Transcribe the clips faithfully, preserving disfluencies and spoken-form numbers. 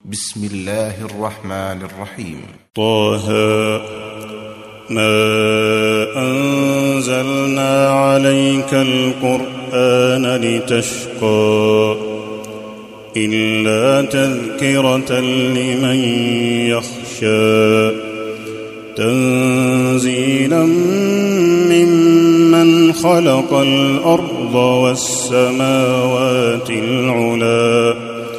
بسم الله الرحمن الرحيم. طه ما أنزلنا عليك القرآن لتشقى إلا تذكرة لمن يخشى تنزيلا ممن خلق الأرض والسماوات العلى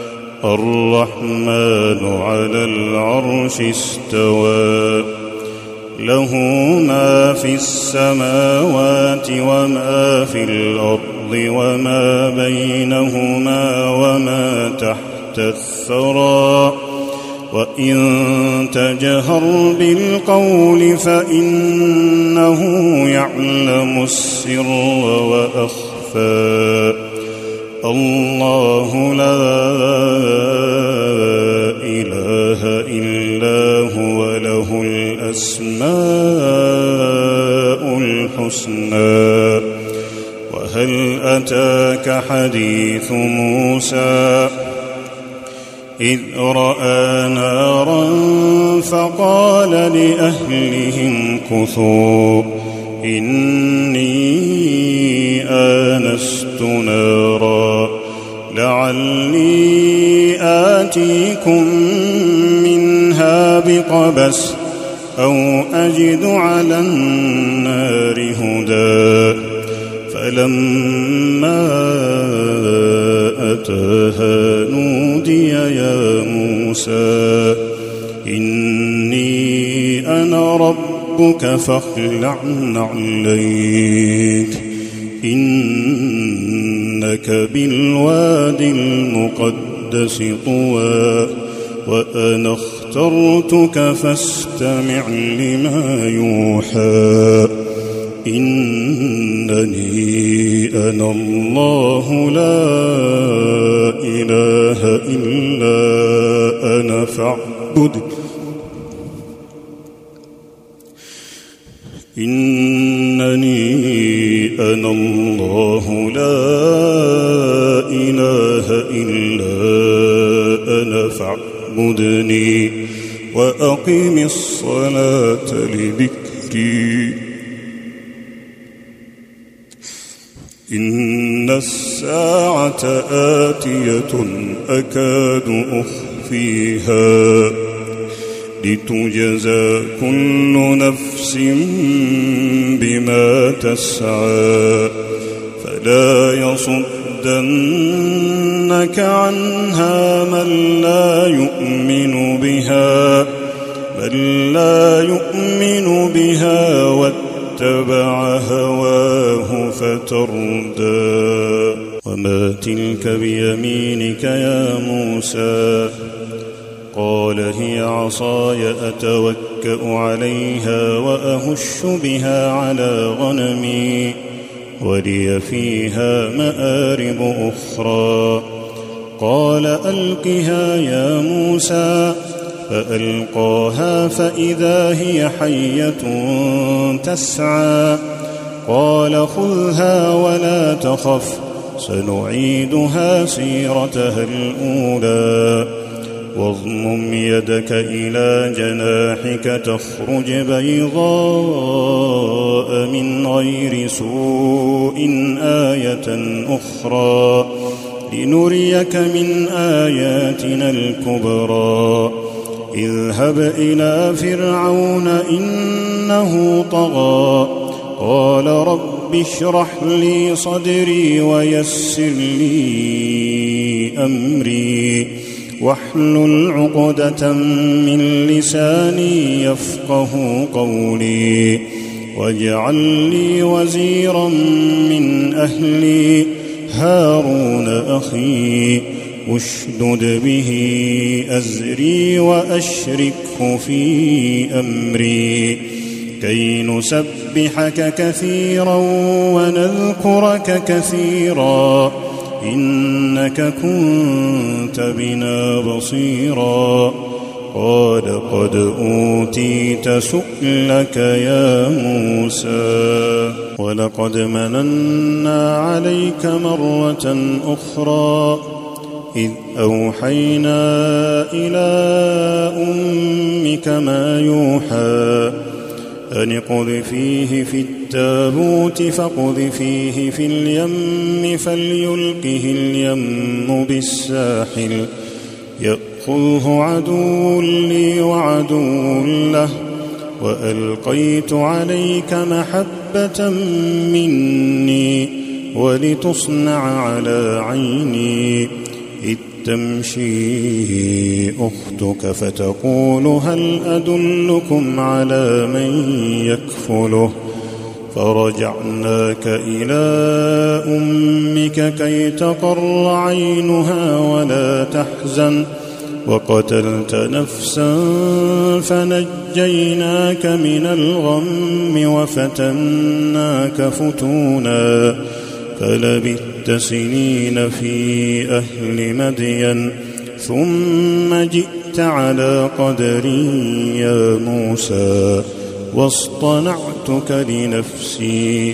الرحمن على العرش استوى له ما في السماوات وما في الأرض وما بينهما وما تحت الثرى وإن تجهر بالقول فإنه يعلم السر وأخفى الله لا إله إلا هو له الأسماء الحسنى وهل أتاك حديث موسى إذ رأى نارا فقال لأهلهم كثوا إني آنست نارا لعلي آتيكم منها بقبس أو أجد على النار هدى فلما أتاها نودي يا موسى إني أنا ربك فاخلع نعليك إنك بالوادي المقدس طوى وأنا اخترتك فاستمع لما يوحى إنني أنا الله لا إله إلا أنا فاعبد إنني أنا الله لا إله إلا أنا فاعبدني وأقم الصلاة لذكري إن الساعة آتية أكاد أخفيها لتجزى كل نفس بما تسعى فلا يصدنك عنها من لا يؤمن بها من لا يؤمن بها واتبع هواه فتردى وما تلك بيمينك يا موسى قال هي عصاي أتوكأ عليها وأهش بها على غنمي ولي فيها مآرب أخرى قال ألقها يا موسى فألقاها فإذا هي حية تسعى قال خذها ولا تخف سنعيدها سيرتها الأولى واضمم يدك إلى جناحك تخرج بيضاء من غير سوء آية أخرى لنريك من آياتنا الكبرى اذهب إلى فرعون إنه طغى قال رب اشرح لي صدري ويسر لي أمري واحلل عقدة من لساني يفقه قولي واجعل لي وزيرا من أهلي هارون أخي اشدد به أزري وأشركه في أمري كي نسبحك كثيرا ونذكرك كثيرا إنك كنت بنا بصيرا قال قد أوتيت سؤلك يا موسى ولقد مننا عليك مرة أخرى إذ أوحينا إلى أمك ما يوحى أن اقذفيه في التابوت فاقذفيه في اليم فليلقه اليم بالساحل يأخذه عدو لي وعدو له وألقيت عليك محبة مني ولتصنع على عيني إذ تمشي أختك فتقول هل أدلكم على من يكفله فرجعناك إلى أمك كي تقر عينها ولا تحزن وقتلت نفسا فنجيناك من الغم وفتناك فتونا فلبثت سنين في أهل مدين ثم جئت على قدري يا موسى واصطنعتك لنفسي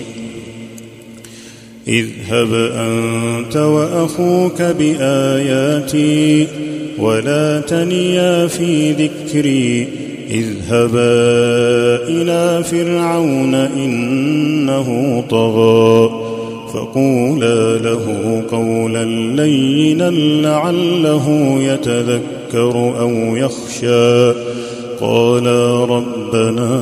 اذهب أنت وأخوك بآياتي ولا تنيا في ذكري اذهبا إلى فرعون إنه طغى فقولا له قولا لينا لعله يتذكر أو يخشى قالا ربنا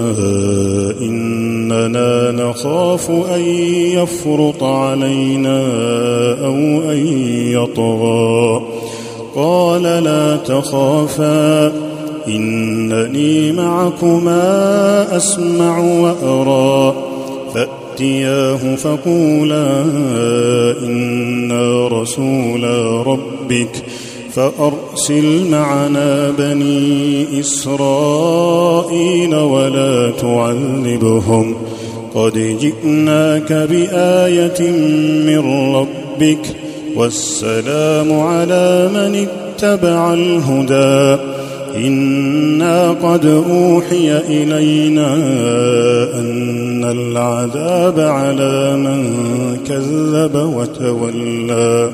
إننا نخاف أن يفرط علينا أو أن يطغى قال لا تخافا إنني معكما أسمع وأرى فأتياه فقولا إنا رسولا ربك فأرسل معنا بني إسرائيل ولا تعذبهم قد جئناك بآية من ربك والسلام على من اتبع الهدى إنا قد أوحي إلينا أن العذاب على من كذب وتولى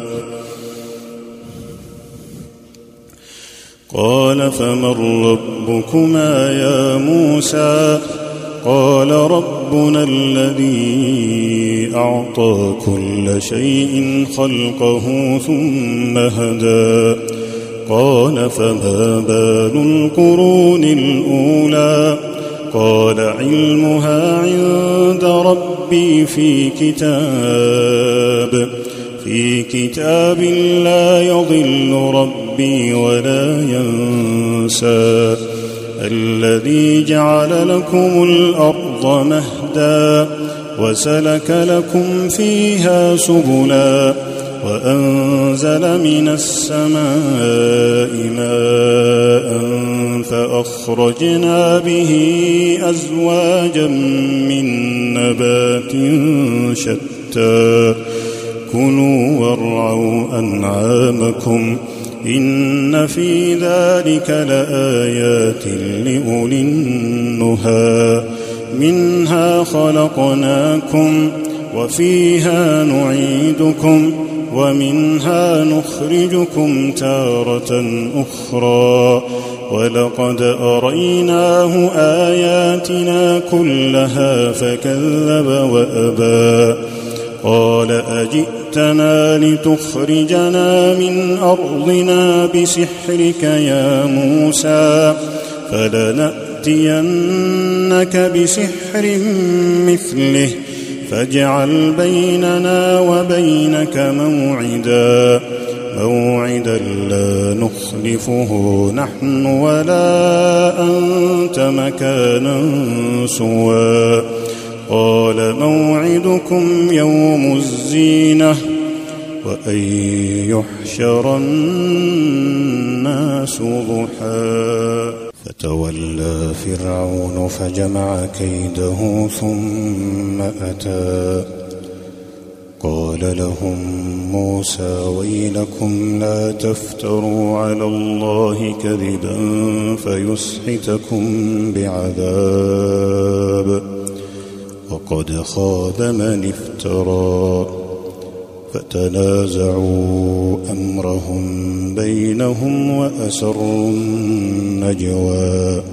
قال فمن ربكما يا موسى قال ربنا الذي أعطى كل شيء خلقه ثم هدى قال فما بال القرون الأولى قال علمها عند ربي في كتاب في كتاب لا يضل ربي ولا ينسى الذي جعل لكم الأرض مهدا وسلك لكم فيها سبلا وأنزل من السماء ماء فأخرجنا به أزواجا من نبات شتى كلوا وارعوا أنعامكم إن في ذلك لآيات لأولي النهى منها خلقناكم وفيها نعيدكم ومنها نخرجكم تارة أخرى ولقد أريناه آياتنا كلها فكذب وأبى قال أجئتنا لتخرجنا من أرضنا بسحرك يا موسى فلنأتينك بسحر مثله فاجعل بيننا وبينك موعدا موعدا لا نخلفه نحن ولا أنت مكانا سوى قال موعدكم يوم الزينة وأن يحشر الناس ضحى فتولى فرعون فجمع كيده ثم أتى قال لهم موسى ويلكم لا تفتروا على الله كذبا فيسحتكم بعذاب وقد خاب من افترى فتنازعوا أمرهم بينهم وأسروا النجوى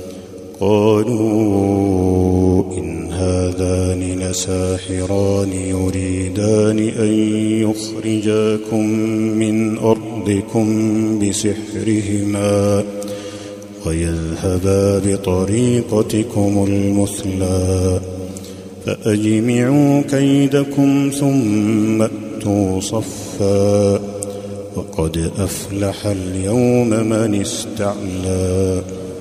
قالوا إن هذان لساحران يريدان أن يخرجاكم من أرضكم بسحرهما ويذهبا بطريقتكم المثلى فأجمعوا كيدكم ثم أتوا صفا وقد أفلح اليوم من استعلى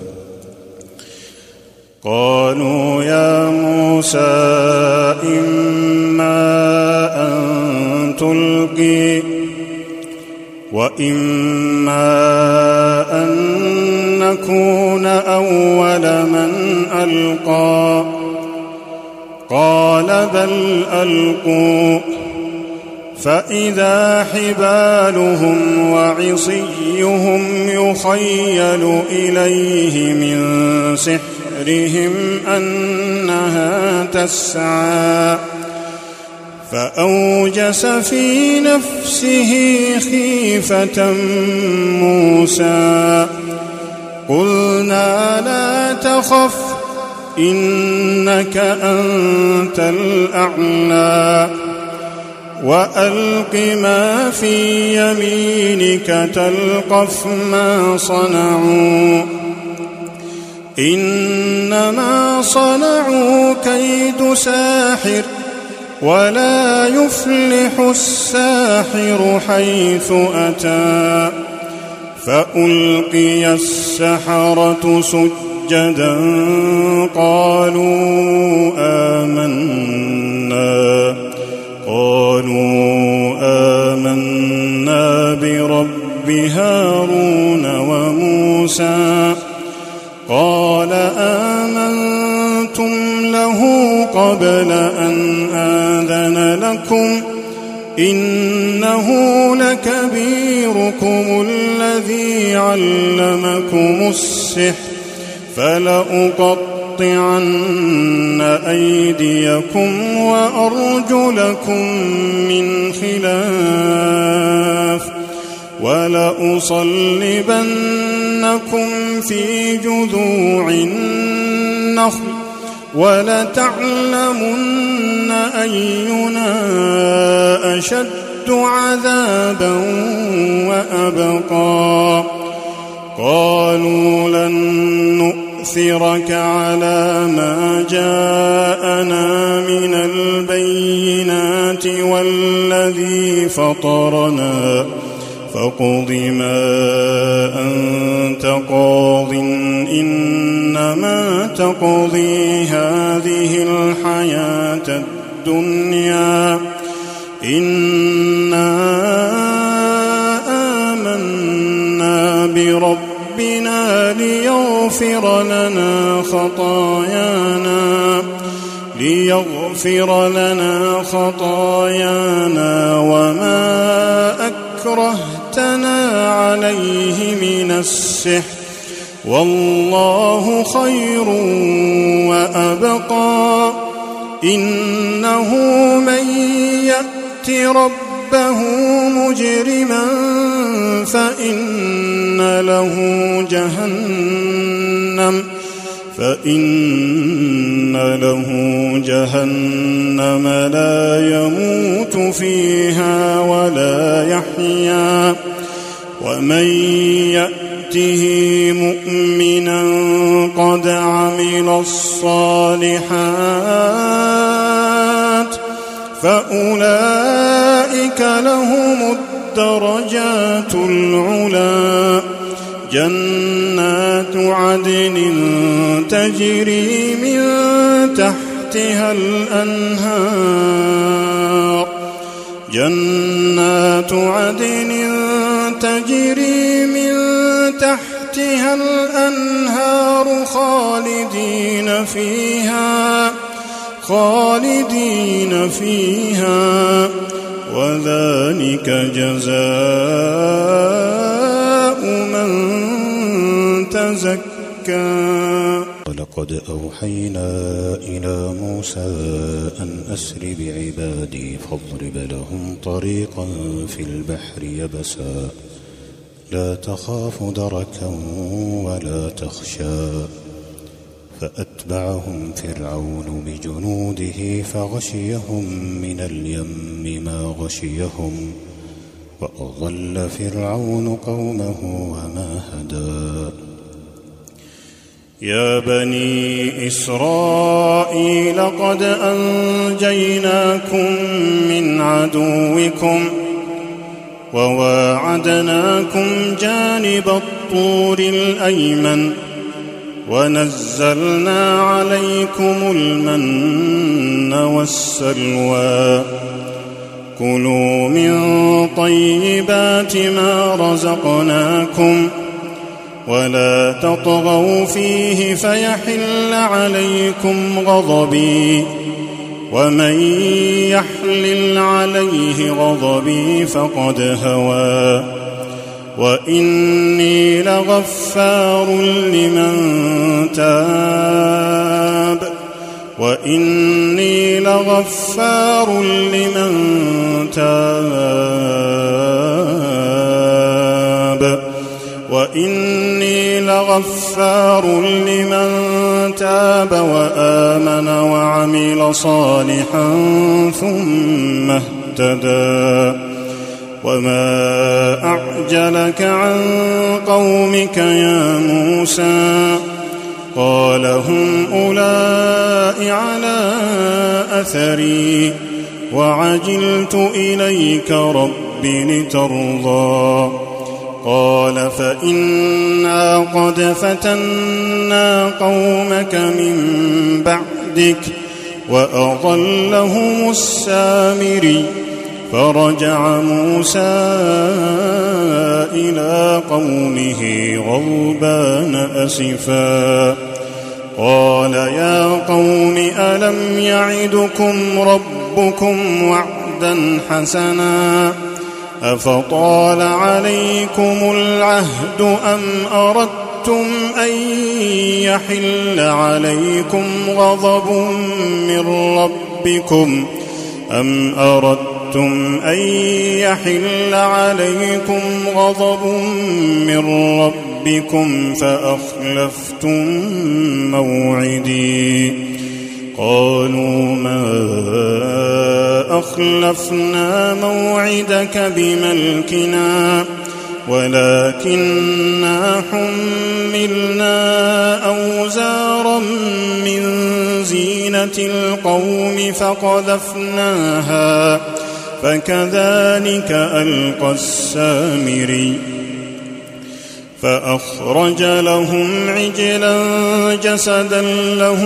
قالوا يا موسى إما أن تلقي وإما أن نكون أول من ألقى قال بل ألقوا فإذا حبالهم وعصيهم يخيل إليه من سحرهم أنها تسعى فأوجس في نفسه خيفة موسى قلنا لا تخف إنك أنت الأعلى وألق ما في يمينك تلقف ما صنعوا إنما صنعوا كيد ساحر ولا يفلح الساحر حيث أتى فألقي السحرة سجدا قالوا آمنا قالوا آمنا برب هارون وموسى قال آمنتم له قبل أن آذن لكم إنه لكبيركم الذي علمكم السحر فلأقطعن أيديكم وأرجلكم من خلاف ولأصلبنكم في جذوع النخل ولتعلمن أينا أشد عذابا وأبقى قالوا لن نؤثرك على ما جاءنا من البينات والذي فطرنا فاقض ما أنت قاض إنما تقضي هذه الحياة الدنيا إنا آمنا بربنا ليغفر لنا خطايانا ليغفر لنا خطايانا وما أكرهتنا عليه من السحر والله خير وأبقى إنه من يأت ربه مجرما فإن له جهنم فإن له جهنم لا يموت فيها ولا يحيا ومن يأته مؤمنا قد عمل الصالحات فأولئك لهم الدرجات العلى جنات عدن تجري من تحتها الأنهار جنات عدن تجري من تحتها الأنهار خالدين فيها خالدين فيها وذلك جزاء من تزكى ولقد أوحينا إلى موسى أن أسر بعبادي فاضرب لهم طريقا في البحر يبسا لا تخاف دركا ولا تخشى فأتبعهم فرعون بجنوده فغشيهم من اليم ما غشيهم وأضل فرعون قومه وما هدى يا بني إسرائيل قد أنجيناكم من عدوكم وواعدناكم جانب الطور الأيمن ونزلنا عليكم المن والسلوى كلوا من طيبات ما رزقناكم ولا تطغوا فيه فيحل عليكم غضبي ومن يحلل عليه غضبي فقد هوى وإني لغفار لمن تاب وإني لغفار لمن تاب وإني لغفار لمن تاب وآمن وعمل صالحا ثم اهتدى وما أعجلك عن قومك يا موسى قال هم أولئك على أثري وعجلت إليك رب لترضى قال فإنا قد فتنا قومك من بعدك وأضلهم السامري فرجع موسى إلى قومه غضبان أسفا قال يا قوم ألم يعدكم ربكم وعدا حسنا أفطال عليكم العهد أم أردتم أن يحل عليكم غضب من ربكم أم أردتم أن يحل عليكم غضب من ربكم فأخلفتم موعدي قالوا ما أخلفنا موعدك بملكنا ولكننا حملنا أوزارا من زينة القوم فقذفناها فكذلك ألقى السامري فأخرج لهم عجلا جسدا له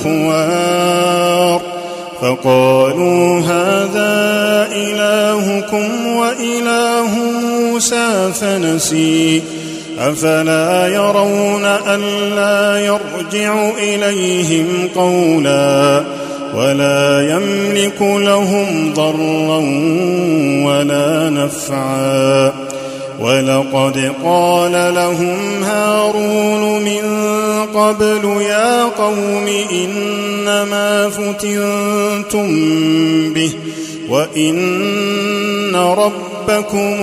خوار فقالوا هذا إلهكم وإله موسى فنسي أفلا يرون ألا يرجع إليهم قولا ولا يملك لهم ضرا ولا نفعا ولقد قال لهم هارون من قبل يا قوم إنما فتنتم به وإن ربكم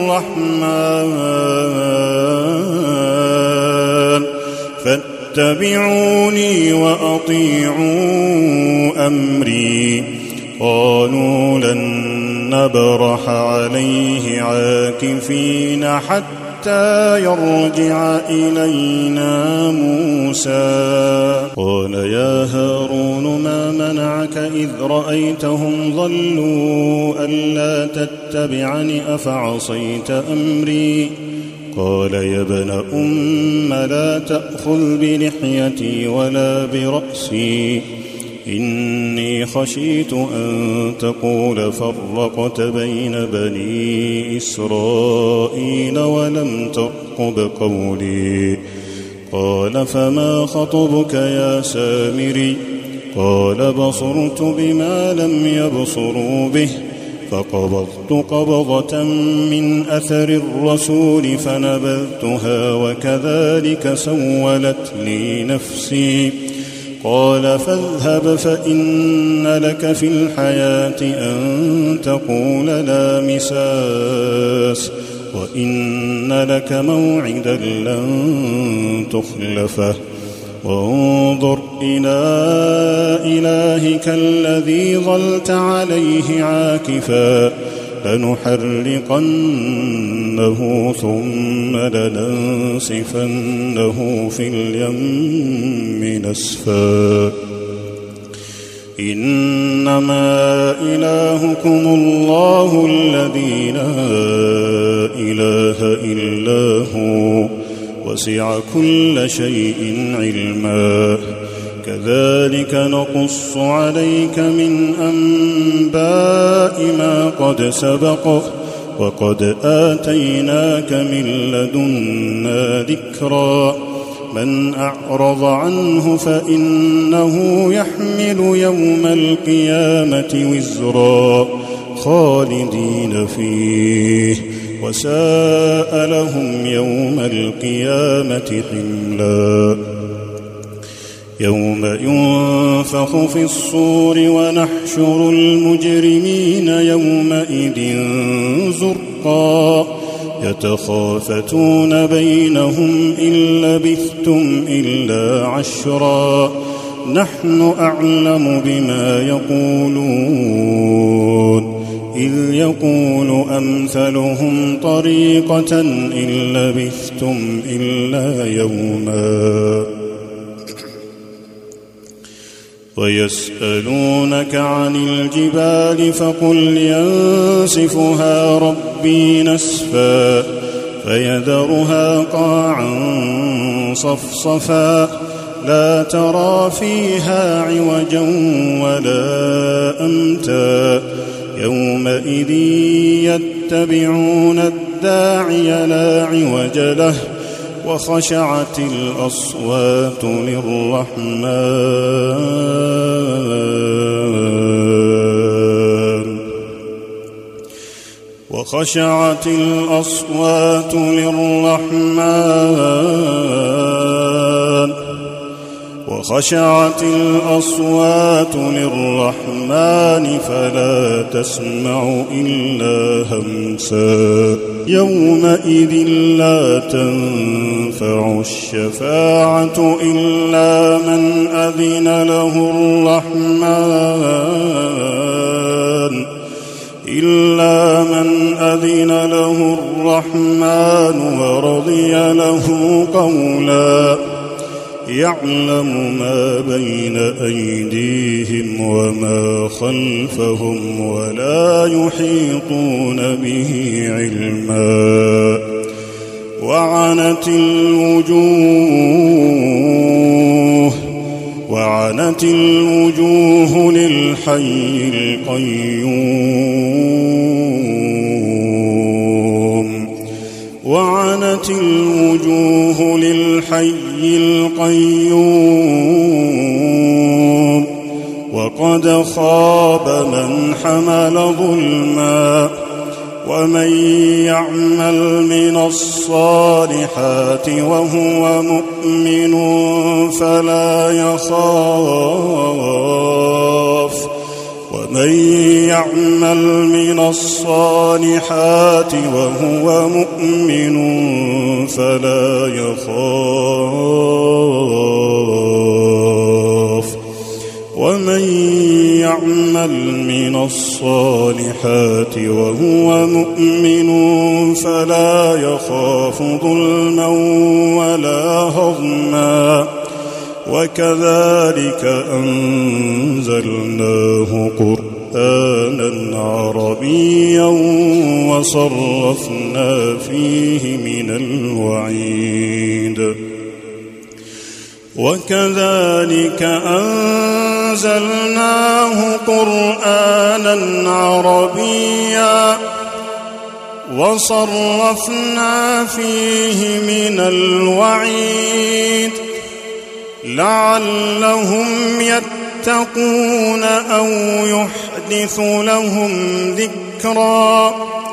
الرحمن فاتبعوني وأطيعوا أمري قالوا لن نبرح عليه عاكفين حتى يرجع إلينا موسى قال يا هارون ما منعك إذ رأيتهم ضلوا ألا تتبعني أفعصيت أمري قال يا ابن أم لا تأخذ بلحيتي ولا برأسي إني خشيت أن تقول فرقت بين بني إسرائيل ولم ترقب قولي قال فما خطبك يا سامري قال بصرت بما لم يبصروا به فقبضت قبضة من أثر الرسول فنبذتها وكذلك سولت لي نفسي. قال فاذهب فإن لك في الحياة أن تقول لا مساس وإن لك موعدا لن تخلفه وانظر إلى إلهك الذي ظلت عليه عاكفا لنحرقنه ثم لننسفنه في اليم نسفا. إنما إلهكم الله الذي لا إله إلا هو وسع كل شيء علما. كذلك نقص عليك من أنباء ما قد سبق وقد آتيناك من لدنا ذكرا. من أعرض عنه فإنه يحمل يوم القيامة وزرا خالدين فيه وساء لهم يوم القيامة حملا. يوم ينفخ في الصور ونحشر المجرمين يومئذ زرقا يتخافتون بينهم إن لبثتم إلا عشرا نحن أعلم بما يقولون إذ يقول أمثلهم طريقة إن لبثتم إلا يوما. ويسألونك عن الجبال فقل ينسفها ربي نسفا فيذرها قاعا صفصفا لا ترى فيها عوجا ولا أمتا. يومئذ يتبعون الداعي لا عوج له وخشعت الأصوات للرحمن وخشعت الأصوات للرحمن وخشعت الأصوات للرحمن فلا تسمع إلا همسا. يومئذ لا تنفع الشفاعة إلا من أذن له الرحمن إلا من أذن له الرحمن ورضي له قولا. يعلم ما بين أيديهم وما خلفهم ولا يحيطون به علما. وعنت الوجوه وعنت الوجوه للحي القيوم وعنت الوجوه للحي القيوم وقد خاب من حمل ظلما. ومن يعمل من الصالحات وهو مؤمن فلا يخاف ومن يعمل من الصالحات وهو مؤمن فلا يخاف ومن يعمل من الصالحات وهو مؤمن فلا يخاف ظلما ولا هضما. وكذلك أنزلناه قرآنا عربيا وصرفنا فيه من الوعيد وكذلك أنزلناه قرآنا عربيا وصرفنا فيه من الوعيد لعلهم يتقون أو يحدثون يحدث لهم ذكرا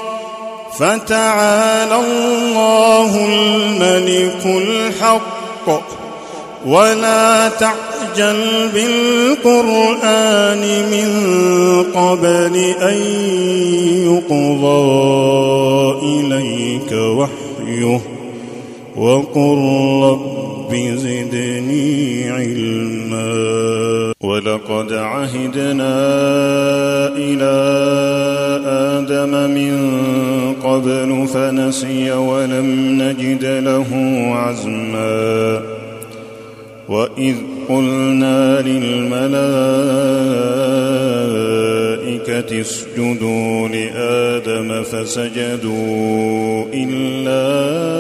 فتعالى الله الملك الحق ولا تعجل بالقرآن من قبل أن يقضى إليك وحيه وقل رب زدني علما ولقد عهدنا إلى آدم من قبل فنسي ولم نجد له عزما وإذ قلنا للملائكة اسجدوا لآدم فسجدوا إلا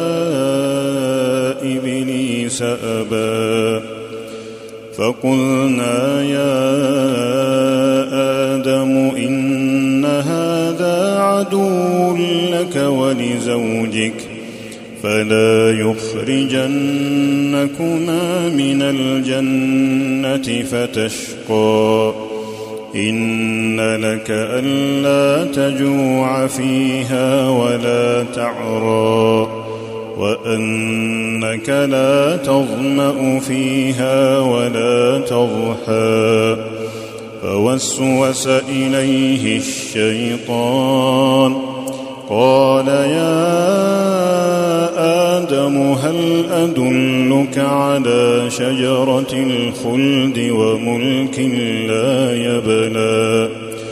إبليس أبى فقلنا يا آدم إن هذا عدو لك ولزوجك فلا يخرجنكما من الجنة فتشقى إن لك ألا تجوع فيها ولا تعرى وأنك لا تظمأ فيها ولا تضحى فوسوس إليه الشيطان قال يا آدم هل أدلك على شجرة الخلد وملك لا يبلى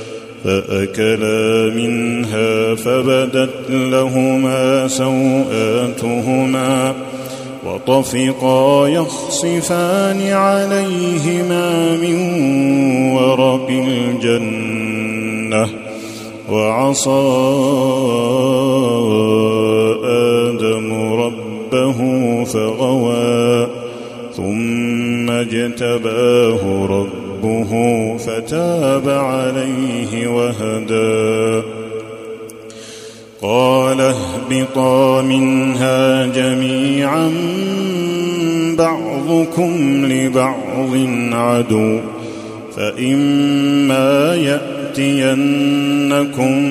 فأكلا منها فبدت لهما سوآتهما وطفقا يخصفان عليهما من ورق الجنة وعصى آدم ربه فغوى ثم اجتباه ربه فتاب عليه وهدى قال اهبطا منها جميعا بعضكم لبعض عدو فإما يأتينكم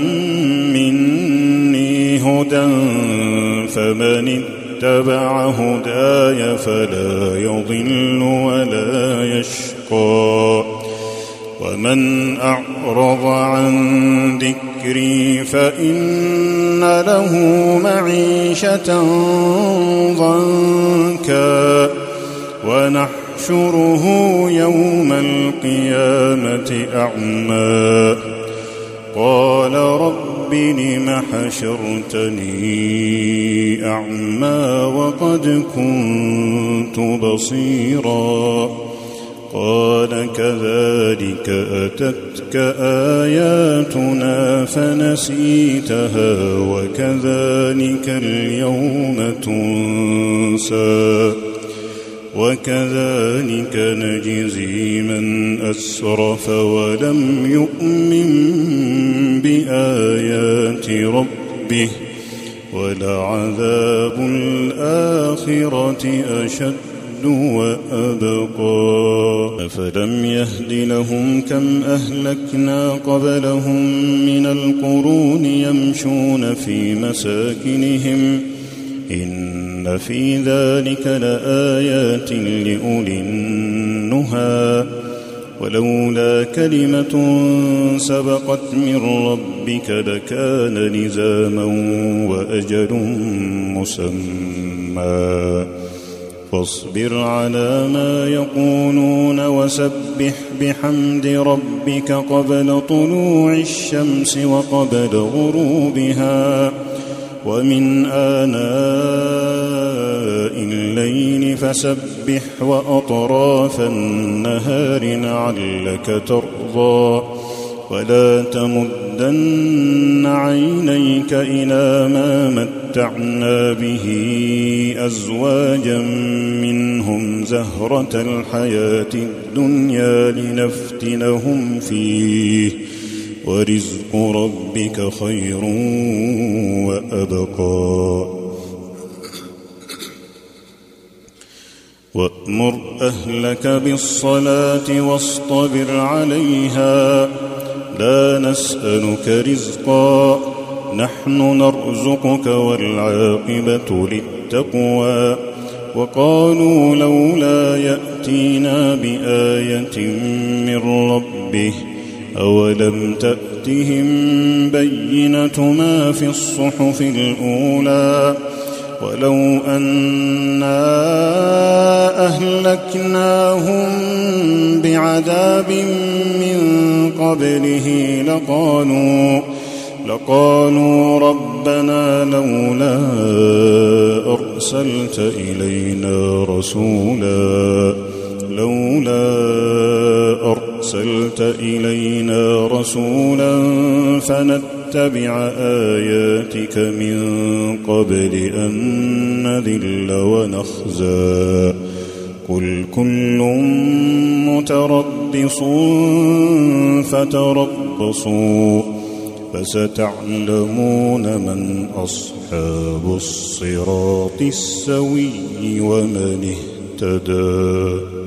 مني هدى فمن اتبع هداي فلا يضل ولا يشقى ومن أعرض عن ذكري فإن له معيشة ضنكا ونحشره يوم القيامة أعمى قال رب لم حشرتني أعمى وقد كنت بصيرا قال كذلك أتتك آياتنا فنسيتها وكذلك اليوم تنسى وكذلك نجزي من أسرف ولم يؤمن بآيات ربه ولعذاب الآخرة أشد وأبقى أفلم يهد لهم كم أهلكنا قبلهم من القرون يمشون في مساكنهم إن في ذلك لآيات لأولي النهى ولولا كلمة سبقت من ربك لكان لزاما وأجل مسمى فاصبر على ما يقولون وسبح بحمد ربك قبل طلوع الشمس وقبل غروبها ومن آناء الليل فسبح وأطراف النهار لعلك ترضى ولا تمدن عينيك إلى ما متعنا به أزواجا منهم زهرة الحياة الدنيا لنفتنهم فيه ورزق ربك خير وأبقى وأمر أهلك بالصلاة واصطبر عليها لا نسألك رزقا نحن نرزقك والعاقبة للتقوى وقالوا لولا يأتينا بآية من ربه أولم تأتهم بينة ما في الصحف الأولى ولو أنا أهلكناهم بعذاب من قبله لقالوا لقالوا ربنا لولا أرسلت إلينا رسولا لولا أرسلت إلينا رسولا فنتبع آياتك من قبل أن نذل ونخزى قل كل متربص فتربصوا فستعلمون من أصحاب الصراط السوي ومن اهتدى.